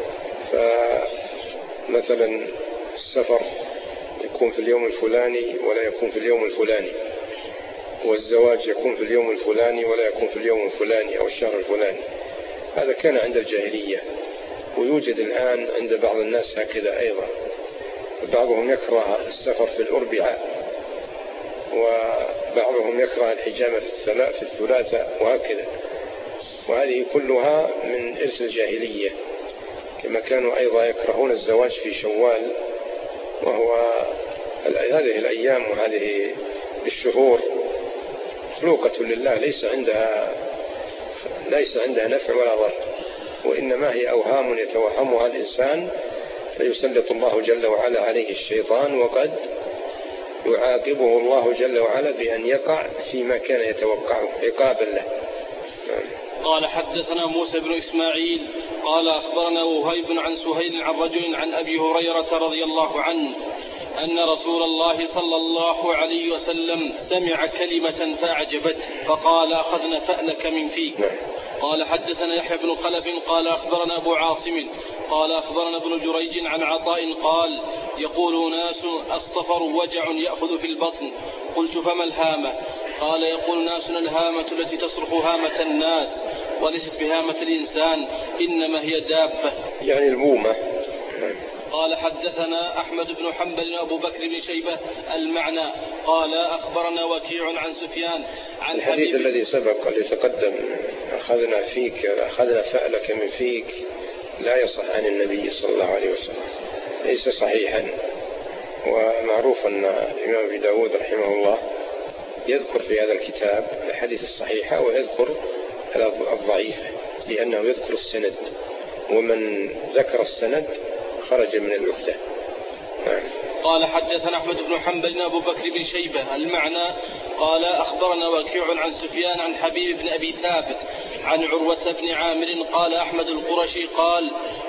B: فمثلا السفر يكون في اليوم الفلاني ولا يكون في اليوم الفلاني، والزواج يكون في اليوم الفلاني ولا يكون في اليوم الفلاني أو الشهر الفلاني. هذا كان عند الجاهلية، ويوجد الآن عند بعض الناس هكذا أيضا. بعضهم يكره السفر في الأربعاء، وبعضهم يكره الحجامة في الثلاثاء، وهكذا. وهذه كلها من إرث الجاهلية، كما كانوا أيضا يكرهون الزواج في شوال، وهو هذه الأيام وهذه الشهور مخلوقة لله، ليس عندها نفع ولا ضر، وإنما هي أوهام يتوهمها الإنسان، فيسلط الله جل وعلا عليه الشيطان، وقد يعاقبه الله جل وعلا بأن يقع فيما كان يتوقعه عقابا له.
A: قال حدثنا موسى بن إسماعيل قال أخبرنا وهيب عن سهيل عن رجل عن أبي هريرة رضي الله عنه أن رسول الله صلى الله عليه وسلم سمع كلمة فأعجبته فقال أخذنا فألك من فيك. قال حدثنا يحيى بن خلف قال أخبرنا أبو عاصم قال أخبرنا ابن جريج عن عطاء قال يقول ناس الصفر وجع يأخذ في البطن. قلت فما الهامة؟ قال يقول ناس الهامة التي تصرخ هامة الناس وليست بهامة الإنسان، إنما هي دابة،
B: يعني البومة.
A: قال حدثنا أحمد بن حنبل أبو بكر بن شيبة المعنى قال أخبرنا وكيع عن سفيان عن
B: الحديث الذي سبق اللي تقدم أخذنا فألك من فيك لا يصح عن النبي صلى الله عليه وسلم، ليس صحيحا. ومعروف أن الإمام أبي داود رحمه الله يذكر في هذا الكتاب الحديث الصحيحة ويذكر الضعيفة، لأنه يذكر السند، ومن ذكر السند خرج من الوحدة.
A: قال حدثنا أحمد بن حنبل أبو بكر بن شيبة المعنى قال أخبرنا وكيع عن سفيان عن حبيب بن أبي ثابت عن عروة بن عامر قال أحمد القرشي قال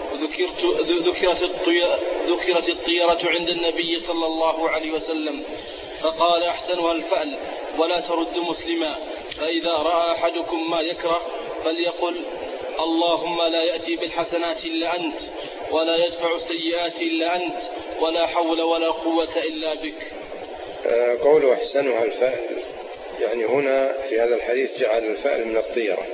A: ذكرت الطيرة عند النبي صلى الله عليه وسلم فقال أحسنها الفأل ولا ترد مسلما، فإذا رأى أحدكم ما يكره فليقل اللهم لا يأتي بالحسنات إلا أنت ولا يدفع السيئات إلا أنت ولا حول ولا قوة إلا بك.
B: قوله أحسنها الفأل، يعني هنا في هذا الحديث جعل الفأل من الطيرة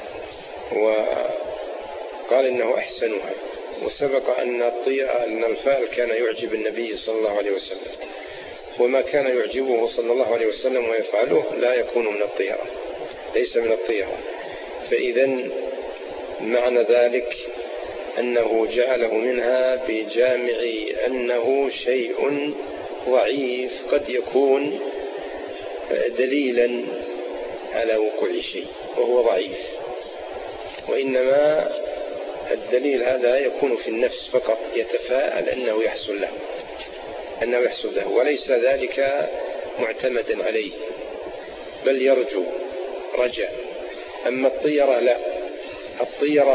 B: وقال إنه أحسنها، وسبق أن الفأل كان يعجب النبي صلى الله عليه وسلم، وما كان يعجبه صلى الله عليه وسلم ويفعله لا يكون من الطيرة، ليس من الطيرة. فإذا معنى ذلك أنه جعله منها بجامع أنه شيء ضعيف قد يكون دليلا على وقوع شيء وهو ضعيف، وإنما الدليل هذا يكون في النفس فقط، يتفاءل أنه يحصل له وليس ذلك معتمدا عليه، بل يرجو رجاء. أما الطيرة لا، الطيرة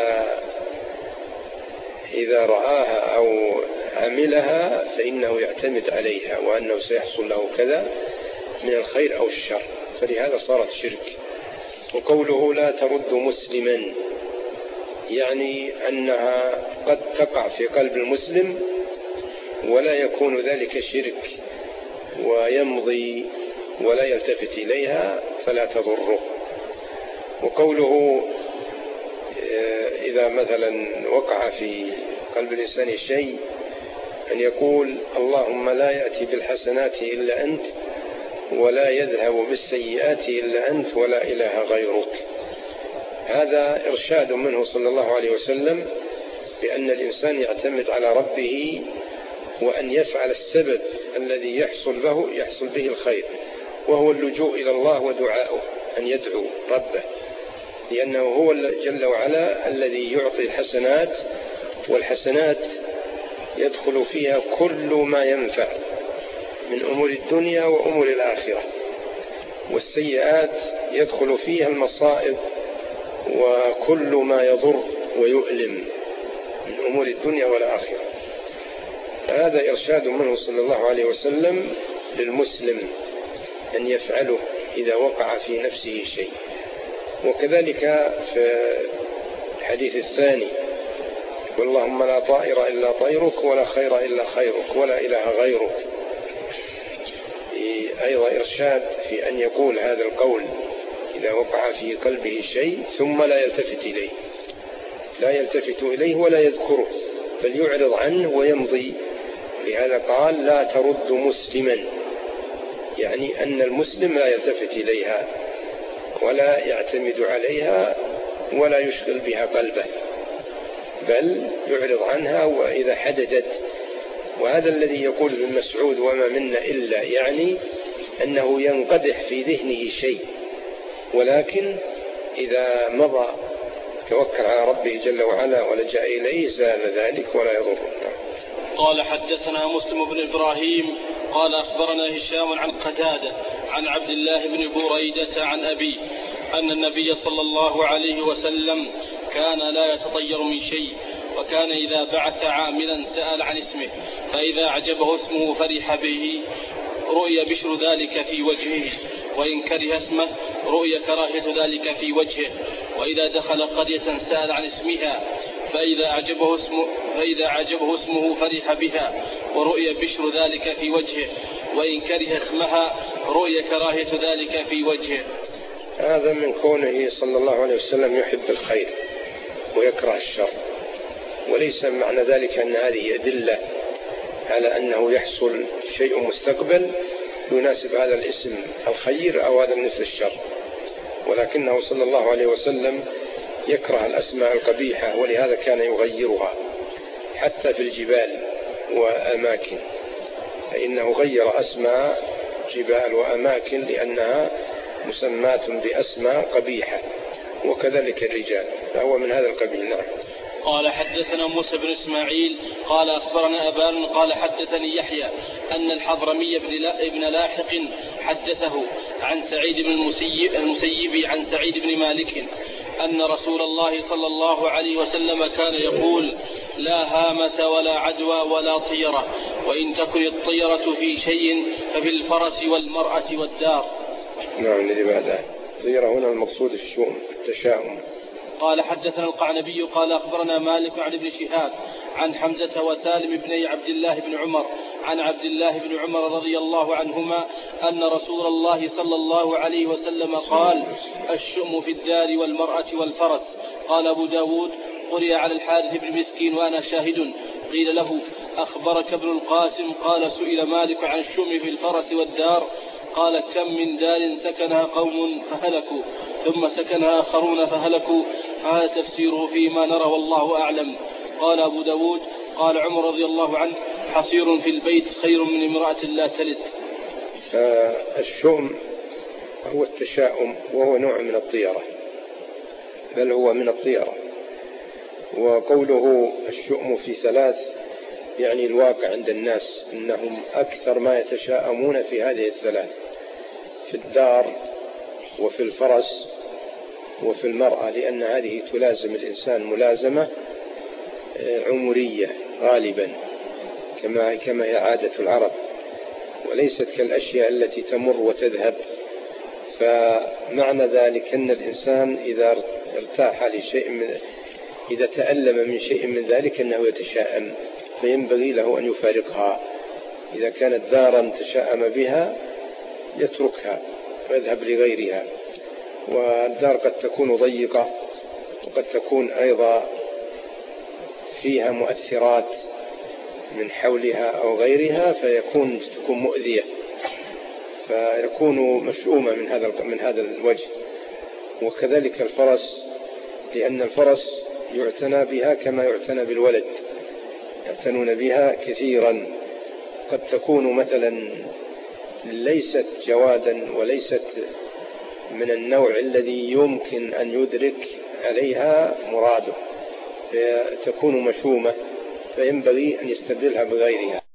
B: إذا رآها أو عملها فإنه يعتمد عليها وأنه سيحصل له كذا من الخير أو الشر، فلهذا صارت شرك. وقوله لا ترد مسلما يعني أنها قد تقع في قلب المسلم ولا يكون ذلك شرك ويمضي ولا يلتفت إليها فلا تضره. وقوله إذا مثلا وقع في قلب الإنسان شيء أن يقول اللهم لا يأتي بالحسنات إلا أنت ولا يذهب بالسيئات إلا أنت ولا إله غيرك. هذا إرشاد منه صلى الله عليه وسلم بأن الإنسان يعتمد على ربه وأن يفعل السبب الذي يحصل به الخير، وهو اللجوء إلى الله ودعاؤه، أن يدعو ربه، لأنه هو جل وعلا الذي يعطي الحسنات، والحسنات يدخل فيها كل ما ينفع من أمور الدنيا وأمور الآخرة، والسيئات يدخل فيها المصائب وكل ما يضر ويؤلم من أمور الدنيا والآخرة. هذا إرشاد منه صلى الله عليه وسلم للمسلم أن يفعله إذا وقع في نفسه شيء. وكذلك في الحديث الثاني واللهم لا طائر إلا طيرك ولا خير إلا خيرك ولا إله غيرك، أيضا إرشاد في أن يقول هذا القول إذا وقع في قلبه شيء ثم لا يلتفت إليه ولا يذكره بل يعرض عنه ويمضي. لهذا قال لا ترد مسلما، يعني أن المسلم لا يلتفت إليها ولا يعتمد عليها ولا يشغل بها قلبه. بل يعرض عنها وإذا حدثت. وهذا الذي يقول ابن مسعود وما منا إلا، يعني أنه ينقدح في ذهنه شيء، ولكن إذا مضى توكل على ربه جل وعلا ولجأ إليه زال ذلك ولا يضره.
A: قال حدثنا مسلم بن إبراهيم قال أخبرنا هشام عن قتادة عن عبد الله بن بريدة عن أبيه أن النبي صلى الله عليه وسلم كان لا يتطير من شيء، وكان إذا بعث عاملا سأل عن اسمه، فإذا أعجبه اسمه فرح به رؤي بشر ذلك في وجهه، وإن كره اسمه رؤي كراهية ذلك في وجهه. وإذا دخل قرية سأل عن اسمها، فإذا أعجبه اسمه فرح بها ورؤي بشر ذلك في وجهه، وإن كره اسمها رؤي كراهية ذلك في وجهه.
B: هذا من كونه صلى الله عليه وسلم يحب الخير ويكره الشر، وليس معنى ذلك أن هذه أدلة على أنه يحصل شيء مستقبل يناسب هذا الاسم الخير أو هذا مثل الشر، ولكنه صلى الله عليه وسلم يكره الأسماء القبيحة، ولهذا كان يغيرها حتى في الجبال وأماكن، فإنه غير أسماء جبال وأماكن لأنها مسمات بأسماء قبيحة، وكذلك الرجال، فهو من هذا القبيل. نعم.
A: قال حدثنا موسى بن إسماعيل قال أخبرنا أبان قال حدثني يحيى أن الحضرمي بن لاحق حدثه عن سعيد بن المسيب عن سعيد بن مالك أن رسول الله صلى الله عليه وسلم كان يقول: لا هامة ولا عدوى ولا طيرة، وإن تكن الطيرة في شيء ففي الفرس والمرأة والدار.
B: نعم. لماذا طيرة هنا المقصود الشؤم التشاؤم.
A: قال حدثنا القعنبي قال أخبرنا مالك عن ابن شهاب عن حمزة وسالم بن عبد الله بن عمر عن عبد الله بن عمر رضي الله عنهما أن رسول الله صلى الله عليه وسلم قال: الشؤم في الدار والمرأة والفرس. قال أبو داود: قرئ على الحارث بن مسكين وأنا شاهد. قيل له: أخبرك ابن القاسم؟ قال: سئل مالك عن الشؤم في الفرس والدار. قال: كم من دار سكنها قوم فهلكوا ثم سكنها آخرون فهلكوا، فهذا تفسيره فيما نرى والله أعلم. قال أبو داود: قال عمر رضي الله عنه: حصير في البيت خير من امرأة لا تلد.
B: الشؤم هو التشاؤم، وهو نوع من الطيرة، بل هو من الطيرة. وقوله الشؤم في ثلاث يعني الواقع عند الناس أنهم أكثر ما يتشاءمون في هذه الثلاث: في الدار وفي الفرس وفي المرأة، لأن هذه تلازم الإنسان ملازمة عمرية غالبا كما هي عادة العرب، وليست كالأشياء التي تمر وتذهب. فمعنى ذلك أن الإنسان إذا ارتاح لشيء إذا تألم من شيء من ذلك أنه يتشاءم، فينبغي له أن يفارقها. إذا كانت دارا تشاءم بها يتركها ويذهب لغيرها. والدار قد تكون ضيقة، وقد تكون أيضا فيها مؤثرات من حولها أو غيرها، تكون مؤذية، فيكون مشؤومة من هذا الوجه. وكذلك الفرس، لأن الفرس يعتنى بها كما يعتنى بالولد، يعتنون بها كثيرا. قد تكون مثلا ليست جوادا وليست من النوع الذي يمكن أن يدرك عليها مراده، فتكون مشومة، فينبغي أن يستبدلها بغيرها.